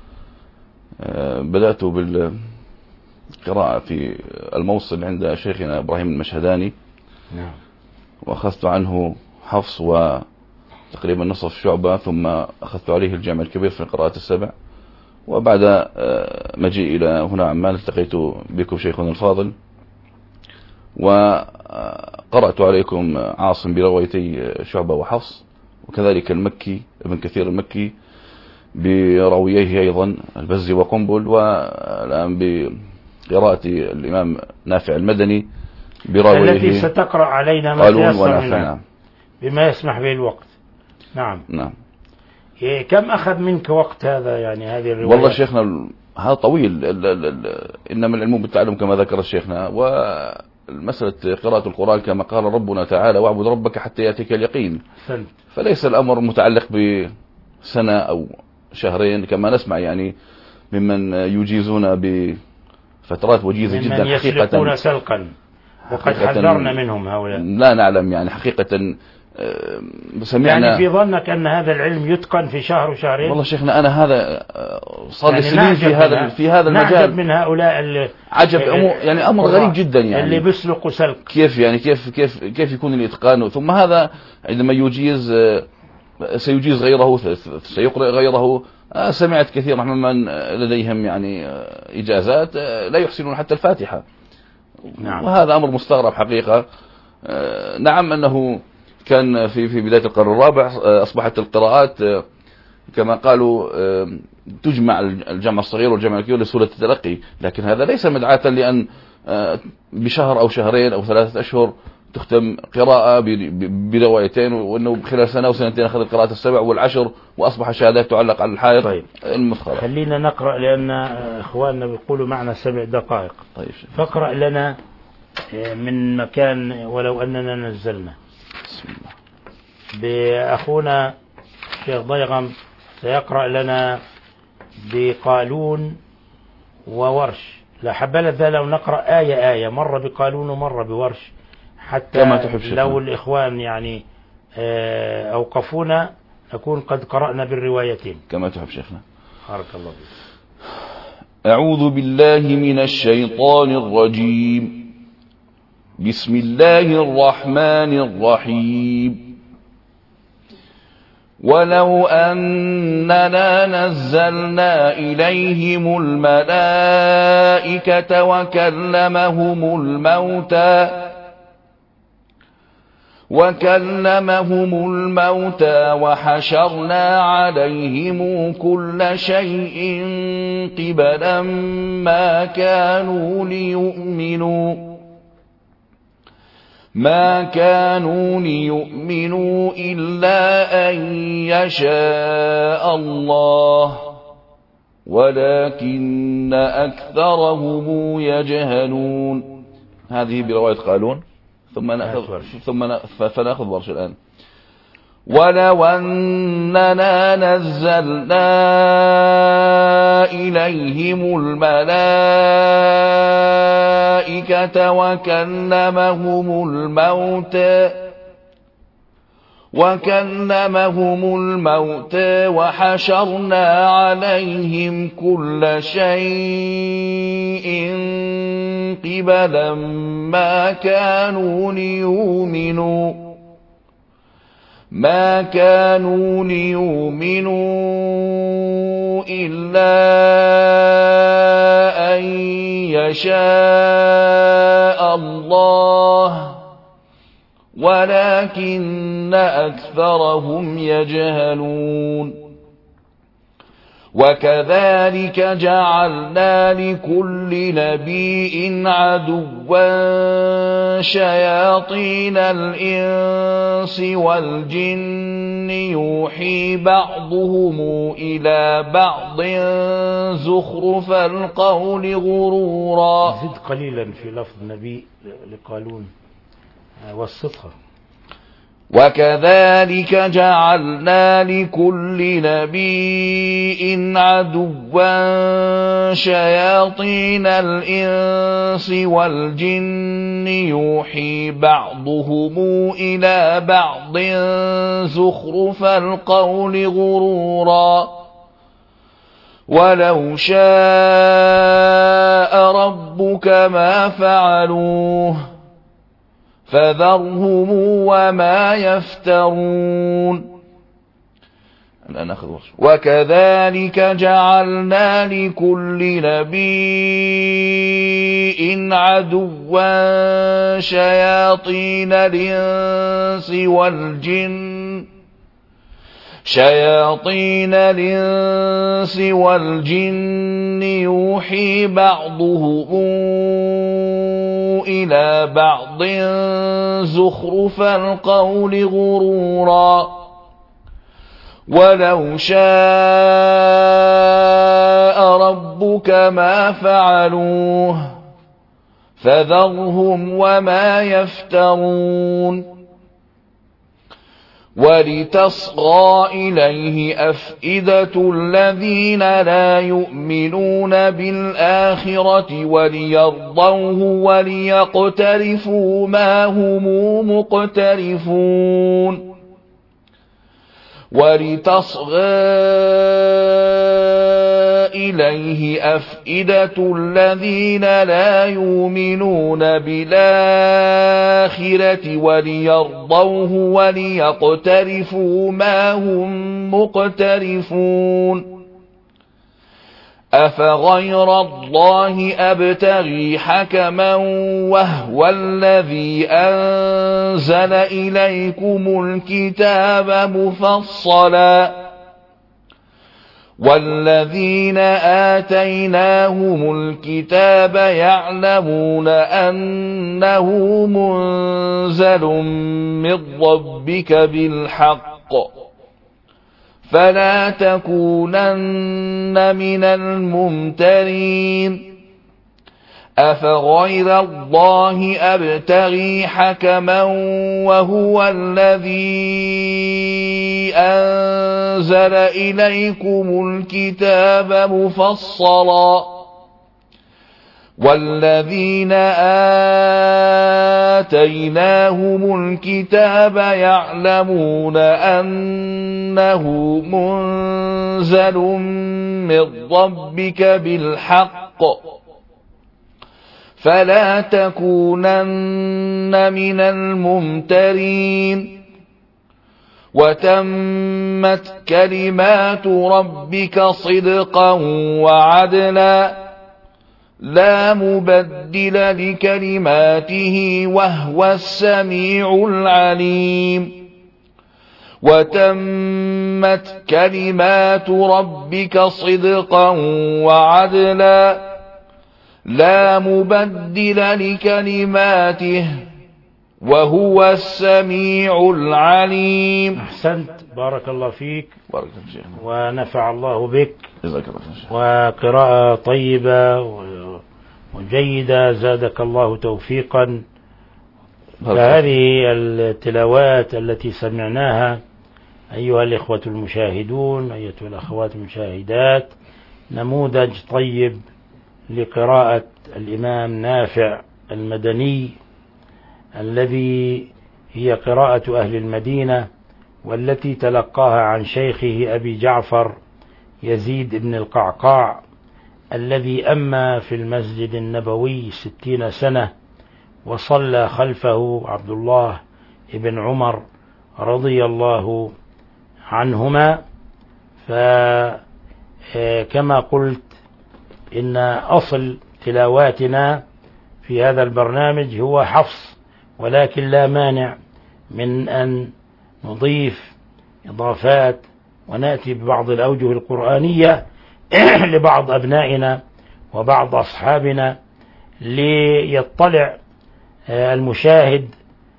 بدأت بالقراءة في الموصل عند شيخنا إبراهيم المشهداني، وأخذت عنه حفص وتقريبا نصف شعبة، ثم أخذت عليه الجامع الكبير في القراءات السبع. وبعد مجيء إلى هنا عمان التقيت بكم شيخنا الفاضل، وقرأت عليكم عاصم بروايتي شعبة وحفص، وكذلك المكي ابن كثير المكي بروييه أيضا البزي وقنبل، والآن بقراءة الإمام نافع المدني برويه التي ستقرأ علينا ما تيسر بما يسمح به الوقت. نعم نعم. كم أخذ منك وقت هذا يعني هذه الرواية؟ والله شيخنا هذا طويل. ال ال ال إنما العلم بالتعلم كما ذكر شيخنا، والمسألة قراءة القرآن كما قال ربنا تعالى واعبد ربك حتى يأتيك اليقين، فليس الأمر متعلق بسنة أو شهرين كما نسمع يعني ممن يجيزون بفترات وجيزة جدا ممن يسلكون سلقا، وقد حذرنا منهم هؤلاء. لا نعلم يعني حقيقة سمعنا يعني في ظنك أن هذا العلم يتقن في شهر وشهرين؟ والله شيخنا أنا هذا صار لي يعني سنين في هذا في هذا المجال. نعجب من هؤلاء اللي عجب يعني أمر غريب جدا يعني اللي بيسلقوا سلق. كيف يعني كيف كيف كيف يكون الإتقان؟ ثم هذا عندما يجيز سيجيز غيره، سيقرأ غيره. سمعت كثير ممن لديهم يعني إجازات لا يحسنون حتى الفاتحة. نعم. وهذا أمر مستغرب حقيقة. نعم أنه كان في في بداية القرن الرابع أصبحت القراءات كما قالوا تجمع الجمع الصغير والجمع الكبير لسهولة التلقي، لكن هذا ليس مدعاة لأن بشهر أو شهرين أو ثلاثة أشهر تختم قراءة بروايتين، وأنه خلال سنة وسنتين أخذ القراءة السبع والعشر وأصبح شهادات تعلق على الحائط. طيب. المسخرة. خلينا نقرأ لأن إخواننا بيقولوا معنا سبع دقائق. طيب. فاقرأ لنا من مكان ولو أننا نزلنا. بسم الله. بأخونا الشيخ ضيغم سيقرأ لنا بقالون وورش. لا حبذا لو نقرأ آية آية، مرة بقالون ومرة بورش، حتى لو الإخوان يعني أوقفونا نكون قد قرأنا بالروايتين كما تحب شيخنا. بارك الله فيك. أعوذ بالله من الشيطان الرجيم. بسم الله الرحمن الرحيم. ولو أننا نزلنا إليهم الملائكة وكلمهم الموتى وكلمهم الموتى وحشرنا عليهم كل شيء قبلا ما كانوا ليؤمنوا ما كانوا ليؤمنوا إلا أن يشاء الله ولكن أكثرهم يجهلون. هذه برواية قالون. ثم نأخذ ثم فنأخذ ورش الآن. ولو أننا نزلنا إليهم الملائكة وكلمهم الموتى وكلمهم الموتى وحشرنا عليهم كل شيء قبلا ما كانوا ليؤمنوا ما كانوا ليؤمنوا إلا أن يشاء الله ولكن أكثرهم يجهلون. وكذلك جعلنا لكل نبي عدوا شياطين الإنس والجن يوحي بعضهم إلى بعض زخرف القول غرورا. زد قليلا في لفظ نبي لقالون والصدقة. وكذلك جعلنا لكل نبي عدوا شياطين الإنس والجن يوحي بعضهم إلى بعض زخرف القول غرورا ولو شاء ربك ما فعلوه فذرهم وما يفترون. الآن أخذ ورش. وكذلك جعلنا لكل نبي عدوا شياطين الإنس والجن شياطين الإنس والجن يوحي بعضهم إلى بعض زخرف القول غرورا ولو شاء ربك ما فعلوه فذرهم وما يفترون ولتصغى إليه أفئدة الذين لا يؤمنون بالآخرة وليرضوه وليقترفوا ما هم مقترفون ولتصغى إليه أفئدة الذين لا يؤمنون بالآخرة وليرضوه وليقترفوا ما هم مقترفون أفغير الله أبتغي حكما وهو الذي أنزل إليكم الكتاب مفصلا والذين آتيناهم الكتاب يعلمون أنه منزل من ربك بالحق فلا تكونن من الممترين أفغير الله أبتغي حكما وهو الذي أنزل إليكم الكتاب مفصلا والذين آتيناهم الكتاب يعلمون أنه منزل من ربك بالحق فلا تكونن من الممترين وتمت كلمات ربك صدقا وعدلا لا مبدل لكلماته وهو السميع العليم وتمت كلمات ربك صدقا وعدلا لا مبدل لكلماته وهو السميع العليم. أحسنت، بارك الله فيك بارك الله فيك ونفع الله بك. جزاك الله خير. وقراءة طيبة وجيدة زادك الله توفيقا. فهذه التلاوات التي سمعناها أيها الإخوة المشاهدون، أيتها الأخوات المشاهدات، نموذج طيب لقراءة الإمام نافع المدني الذي هي قراءة أهل المدينة، والتي تلقاها عن شيخه أبي جعفر يزيد بن القعقاع الذي أمى في المسجد النبوي ستين سنة، وصلى خلفه عبد الله بن عمر رضي الله عنهما. فكما قلت إن أصل تلاواتنا في هذا البرنامج هو حفص، ولكن لا مانع من أن نضيف إضافات ونأتي ببعض الأوجه القرآنية لبعض أبنائنا وبعض أصحابنا ليطلع المشاهد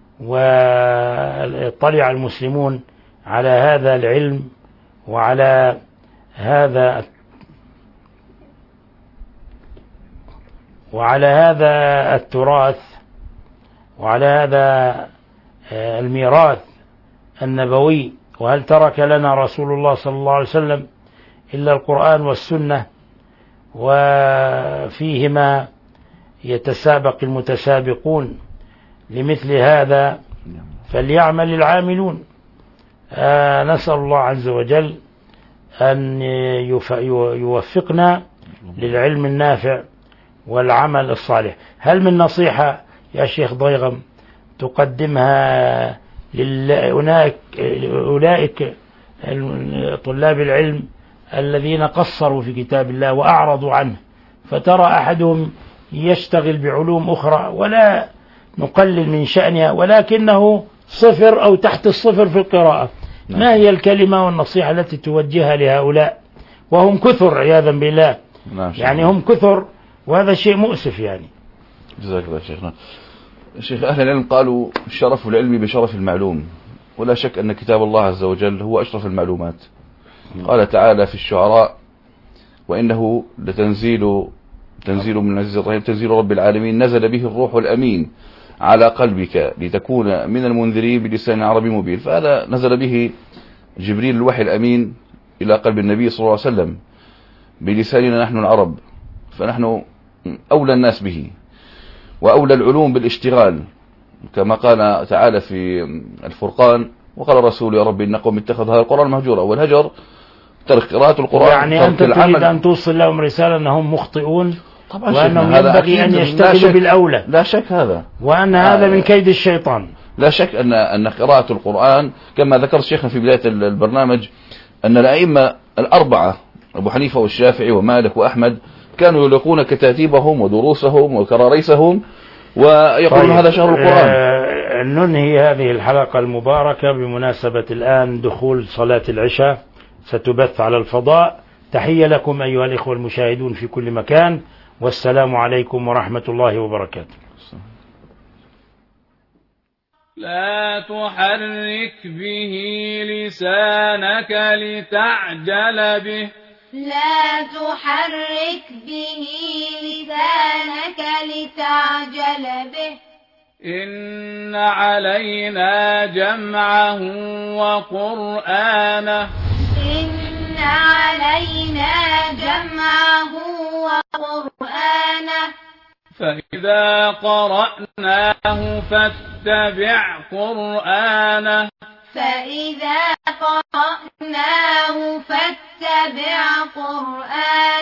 ويطلع المسلمون على هذا العلم وعلى هذا وعلى هذا التراث وعلى هذا الميراث النبوي. وهل ترك لنا رسول الله صلى الله عليه وسلم إلا القرآن والسنة، وفيهما يتسابق المتسابقون. لمثل هذا فليعمل العاملون. آه نسأل الله عز وجل أن يوفقنا للعلم النافع والعمل الصالح. هل من نصيحة يا شيخ ضيغم تقدمها لأولئك طلاب العلم الذين قصروا في كتاب الله وأعرضوا عنه، فترى أحدهم يشتغل بعلوم أخرى ولا نقلل من شأنها ولكنه صفر أو تحت الصفر في القراءة؟ نعم. ما هي الكلمة والنصيحة التي توجهها لهؤلاء وهم كثر عياذا بالله؟ نعم. يعني هم كثر وهذا شيء مؤسف يعني. جزاك الله شيخنا. شيخ أهل العلم قالوا شرف العلم بشرف المعلوم، ولا شك أن كتاب الله عز وجل هو أشرف المعلومات. قال تعالى في الشعراء: وإنه لتنزيل تنزيل من العزيز الرحيم، تنزيل رب العالمين، نزل به الروح الأمين على قلبك لتكون من المنذرين بلسان عربي مبين. فهذا نزل به جبريل الوحي الأمين إلى قلب النبي صلى الله عليه وسلم بلساننا نحن العرب، فنحن أولى الناس به وأولى العلوم بالاشتغال، كما قال تعالى في الفرقان: وقال الرسول يا رب إن قوم اتخذ هذا القرآن مهجورا. والهجر ترك قراءة القرآن. يعني أنت تريد أن توصل لهم رسالة أنهم مخطئون طبعا، وأنهم ينبغي أن يشتغلوا بالأولى. لا شك هذا، وأن هذا آه من كيد الشيطان. لا شك أن أن قراءة القرآن كما ذكر الشيخ في بداية البرنامج أن الأئمة الأربعة أبو حنيفة والشافعي ومالك وأحمد كانوا يلقون كتاتيبهم ودروسهم وكراريسهم ويقولون طيب هذا شهر القرآن. آه ننهي هذه الحلقة المباركة بمناسبة الآن دخول صلاة العشاء، ستبث على الفضاء. تحية لكم أيها الإخوة المشاهدون في كل مكان، والسلام عليكم ورحمة الله وبركاته. لا تحرك به لسانك لتعجل به لا تحرك به لسانك لتعجل به إن علينا جمعه وقرآنه إن علينا جمعه وقرآنه فإذا قرأناه فاتبع قرآنه فإذا قرأناه فاتبع قرآنه